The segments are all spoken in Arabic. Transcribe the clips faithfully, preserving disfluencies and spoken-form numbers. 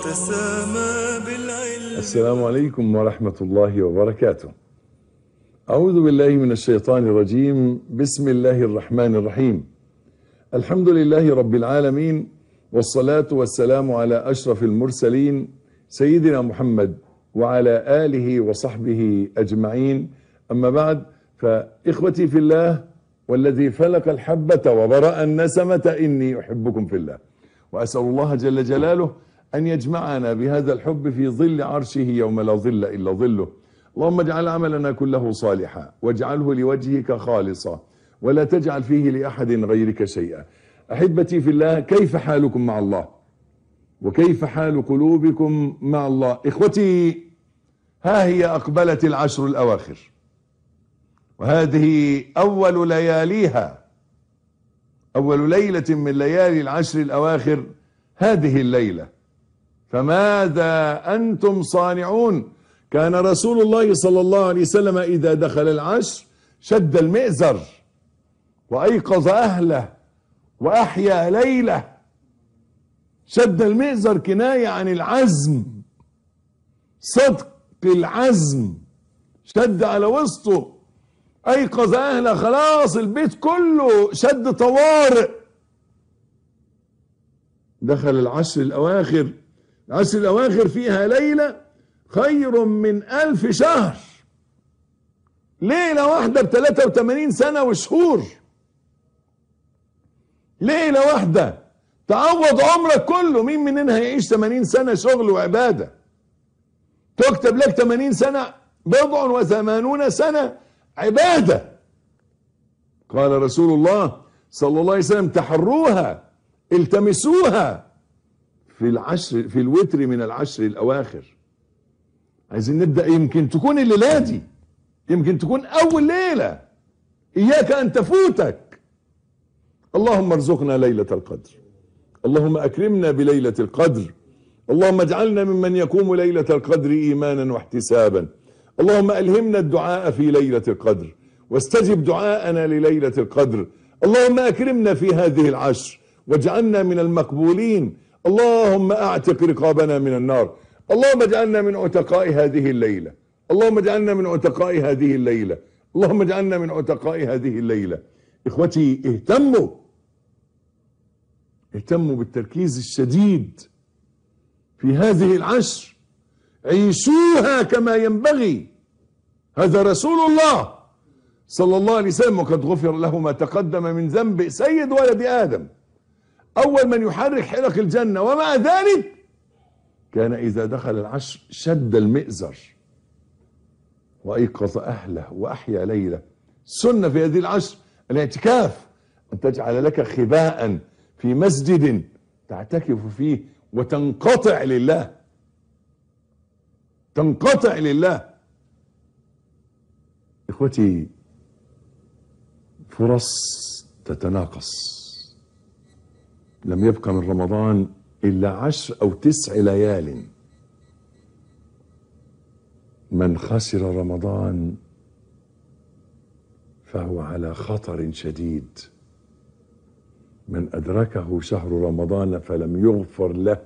تسامى بالعلم. السلام عليكم ورحمة الله وبركاته. أعوذ بالله من الشيطان الرجيم. بسم الله الرحمن الرحيم. الحمد لله رب العالمين، والصلاة والسلام على أشرف المرسلين سيدنا محمد وعلى آله وصحبه أجمعين. أما بعد، فإخوتي في الله والذي فلق الحبة وبرأ النسمة إني أحبكم في الله، وأسأل الله جل جلاله أن يجمعنا بهذا الحب في ظل عرشه يوم لا ظل إلا ظله. اللهم اجعل عملنا كله صالحا واجعله لوجهك خالصا ولا تجعل فيه لأحد غيرك شيئا. أحبتي في الله، كيف حالكم مع الله؟ وكيف حال قلوبكم مع الله؟ إخوتي، ها هي أقبلت العشر الأواخر، وهذه أول لياليها، أول ليلة من ليالي العشر الأواخر هذه الليلة. فماذا أنتم صانعون؟ كان رسول الله صلى الله عليه وسلم إذا دخل العشر شد المئزر وأيقظ أهله وأحيا ليلة. شد المئزر كناية عن العزم، صدق العزم، شد على وسطه، أيقظ أهله، خلاص البيت كله شد طوارئ. دخل العشر الأواخر، العشر الأواخر فيها ليلة خير من ألف شهر. ليلة واحدة بثلاثة وثمانين سنة وشهور، ليلة واحدة تعوض عمرك كله. مين مننا هيعيش ثمانين سنة شغل وعبادة؟ تكتب لك ثمانين سنة، بضع وثمانون سنة عبادة. قال رسول الله صلى الله عليه وسلم: تحروها، التمسوها في العشر، في الوتر من العشر الأواخر. عايزين نبدأ، يمكن تكون الليلة دي، يمكن تكون أول ليلة، إياك أن تفوتك. اللهم ارزقنا ليلة القدر، اللهم أكرمنا بليلة القدر، اللهم اجعلنا ممن يقوم ليلة القدر إيمانا واحتسابا. اللهم ألهمنا الدعاء في ليلة القدر، واستجب دعاءنا لليلة القدر. اللهم أكرمنا في هذه العشر واجعلنا من المقبولين. اللهم أعتق رقابنا من النار. اللهم اجعلنا من عتقاء هذه الليلة، اللهم اجعلنا من عتقاء هذه الليلة، اللهم اجعلنا من عتقاء هذه الليلة. إخوتي، اهتموا اهتموا بالتركيز الشديد في هذه العشر، عيشوها كما ينبغي. هذا رسول الله صلى الله عليه وسلم، وقد غفر له ما تقدم من ذنبه، سيد ولد آدم، أول من يحرك حلق الجنة. ومع ذلك كان إذا دخل العشر شد المئزر وأيقظ أهله وأحيا ليلة. سنة في هذه العشر الاعتكاف، أن تجعل لك خباء في مسجد تعتكف فيه وتنقطع لله، تنقطع لله. إخوتي، فرص تتناقص. لم يبقى من رمضان إلا عشر أو تسع ليال. من خسر رمضان فهو على خطر شديد. من أدركه شهر رمضان فلم يغفر له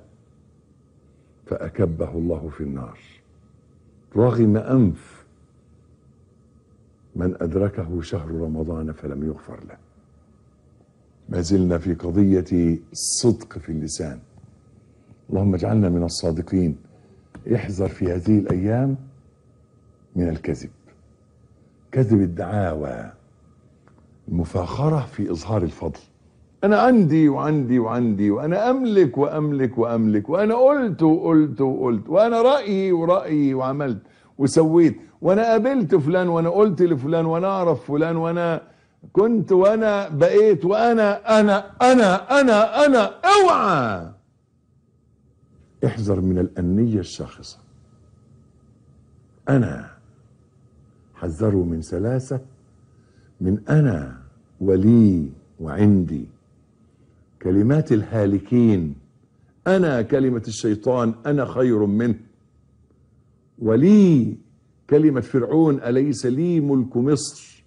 فأكبه الله في النار. رغم أنف من أدركه شهر رمضان فلم يغفر له. ما زلنا في قضية الصدق في اللسان. اللهم اجعلنا من الصادقين. احذر في هذه الأيام من الكذب، كذب الدعاوى، المفاخرة في إظهار الفضل. أنا عندي وعندي وعندي، وأنا أملك وأملك وأملك، وأنا قلت وقلت وقلت، وأنا رأيي ورأيي وعملت وسويت، وأنا قابلت فلان، وأنا قلت لفلان، وأنا أعرف فلان، وأنا كنت، وأنا بقيت، وأنا أنا أنا أنا أنا اوعى. احذر من الأنية الشاخصة. أنا، حذروا من ثلاثة: من أنا ولي وعندي، كلمات الهالكين. أنا كلمة الشيطان، أنا خير منه. ولي كلمة فرعون، أليس لي ملك مصر.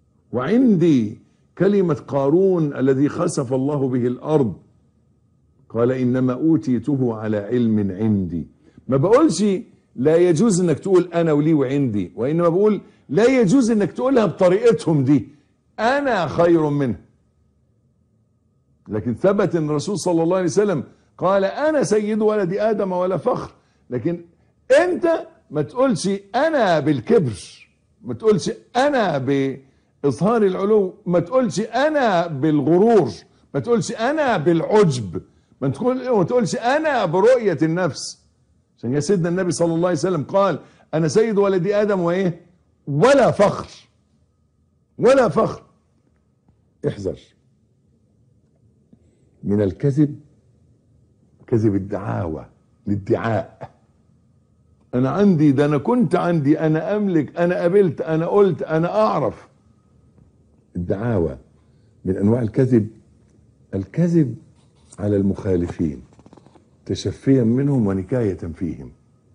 وعندي كلمة قارون الذي خسف الله به الأرض، قال إنما أوتيته على علم عندي. ما بقولش لا يجوز انك تقول انا ولي وعندي، وانما بقول لا يجوز انك تقولها بطريقتهم دي، انا خير منه. لكن ثبت ان الرسول صلى الله عليه وسلم قال انا سيد ولد ادم ولا فخر. لكن انت ما تقولش انا بالكبر، ما تقولش انا باظهار العلو، ما تقولش انا بالغرور، ما تقولش انا بالعجب، ما تقولش انا برؤية النفس. عشان يا سيدنا النبي صلى الله عليه وسلم قال انا سيد ولد ادم وايه ولا فخر، ولا فخر. احذر من الكذب، كذب الدعاوى، الادعاء. انا عندي، ده انا كنت عندي، انا املك، انا قبلت، انا قلت، انا اعرف. الدعاوى من انواع الكذب. الكذب على المخالفين تشفيا منهم ونكاية فيهم.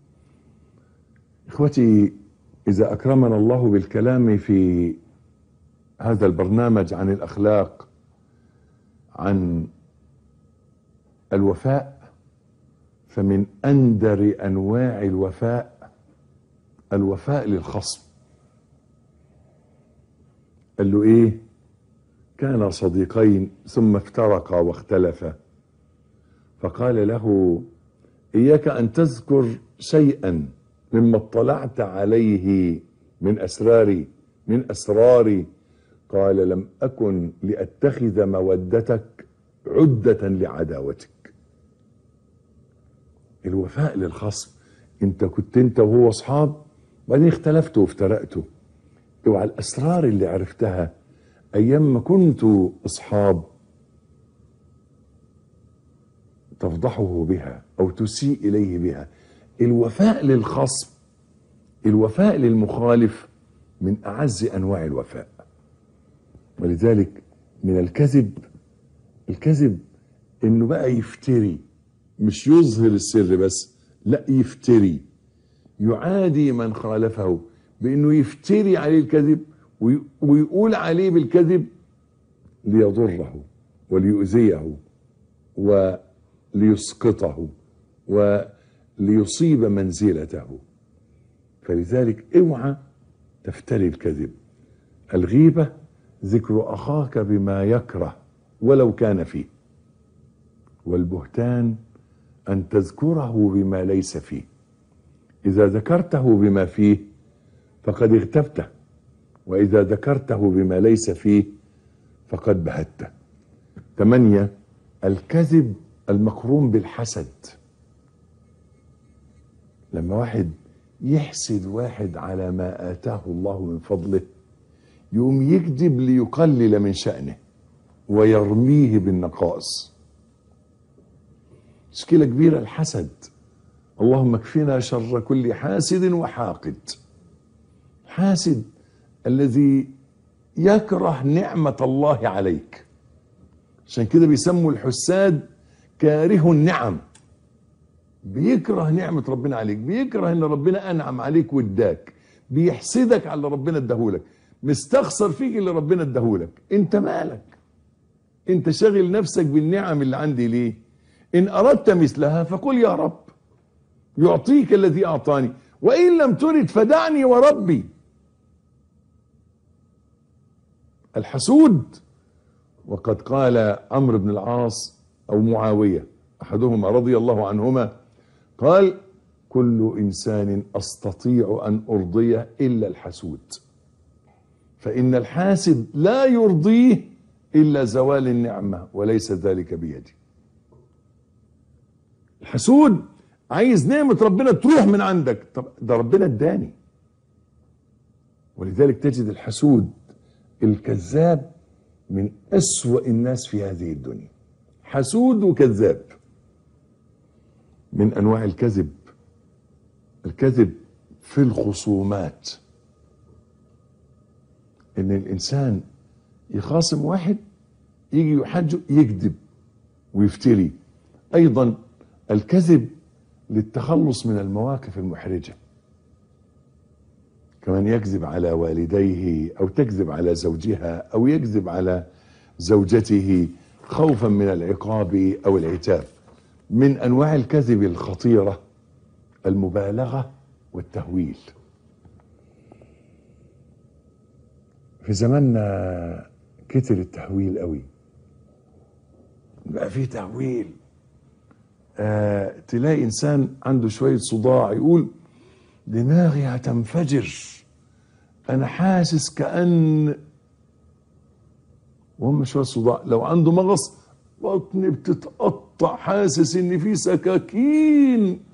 اخوتي، اذا اكرمنا الله بالكلام في هذا البرنامج عن الاخلاق، عن الوفاء، فمن اندر انواع الوفاء الوفاء للخصم. قال له ايه؟ كان صديقين ثم افترقا واختلفا، فقال له اياك ان تذكر شيئا مما اطلعت عليه من اسراري من اسراري. قال لم اكن لاتخذ مودتك عدة لعداوتك. الوفاء للخصم. انت كنت انت وهو اصحاب، وبعدين اختلفتوا وافترقتوا. اوعى الاسرار اللي عرفتها ايام ما كنتوا اصحاب تفضحه بها او تسيء اليه بها. الوفاء للخصم، الوفاء للمخالف من اعز انواع الوفاء. ولذلك من الكذب، الكذب انه بقى يفتري، مش يظهر السر بس، لا يفتري، يعادي من خالفه بانه يفتري عليه الكذب ويقول عليه بالكذب ليضره وليؤذيه وليسقطه وليصيب منزلته. فلذلك اوعى تفتري الكذب. الغيبة ذكر اخاك بما يكره ولو كان فيه، والبهتان ان تذكره بما ليس فيه. اذا ذكرته بما فيه فقد اغتبته، واذا ذكرته بما ليس فيه فقد بهته. ثمانية، الكذب المقرون بالحسد. لما واحد يحسد واحد على ما آتاه الله من فضله، يقوم يكذب ليقلل من شأنه ويرميه بالنقائص. مشكلة كبيرة الحسد. اللهم اكفنا شر كل حاسد وحاقد. حاسد الذي يكره نعمة الله عليك، عشان كده بيسموا الحساد كاره النعم. بيكره نعمة ربنا عليك، بيكره ان ربنا انعم عليك واداك، بيحسدك على اللي ربنا اداهولك، مستخسر فيك اللي ربنا اداهولك. انت مالك؟ انت شاغل نفسك بالنعم اللي عندي ليه؟ ان اردت مثلها فقل يا رب يعطيك الذي اعطاني، وان لم ترد فدعني وربي. الحسود. وقد قال عمرو بن العاص او معاوية احدهما رضي الله عنهما، قال كل انسان استطيع ان ارضيه الا الحسود، فان الحاسد لا يرضيه الا زوال النعمة وليس ذلك بيدي. الحسود عايز نعمة ربنا تروح من عندك. طب ده ربنا اداني. ولذلك تجد الحسود الكذاب من أسوأ الناس في هذه الدنيا. حسود وكذاب. من أنواع الكذب الكذب في الخصومات، إن الإنسان يخاصم واحد يجي يحجه يكذب ويفتري. أيضا الكذب للتخلص من المواقف المحرجة. كمان يكذب على والديه أو تكذب على زوجها أو يكذب على زوجته خوفا من العقاب أو العتاب. من انواع الكذب الخطيرة المبالغة والتهويل. في زماننا كتر التهويل قوي، بقى فيه تهويل. آه تلاقي انسان عنده شوية صداع يقول دماغي هتنفجر، انا حاسس كأن، وهم شوية صداع. لو عنده مغص بطني بتتقطع، حاسس ان في سكاكين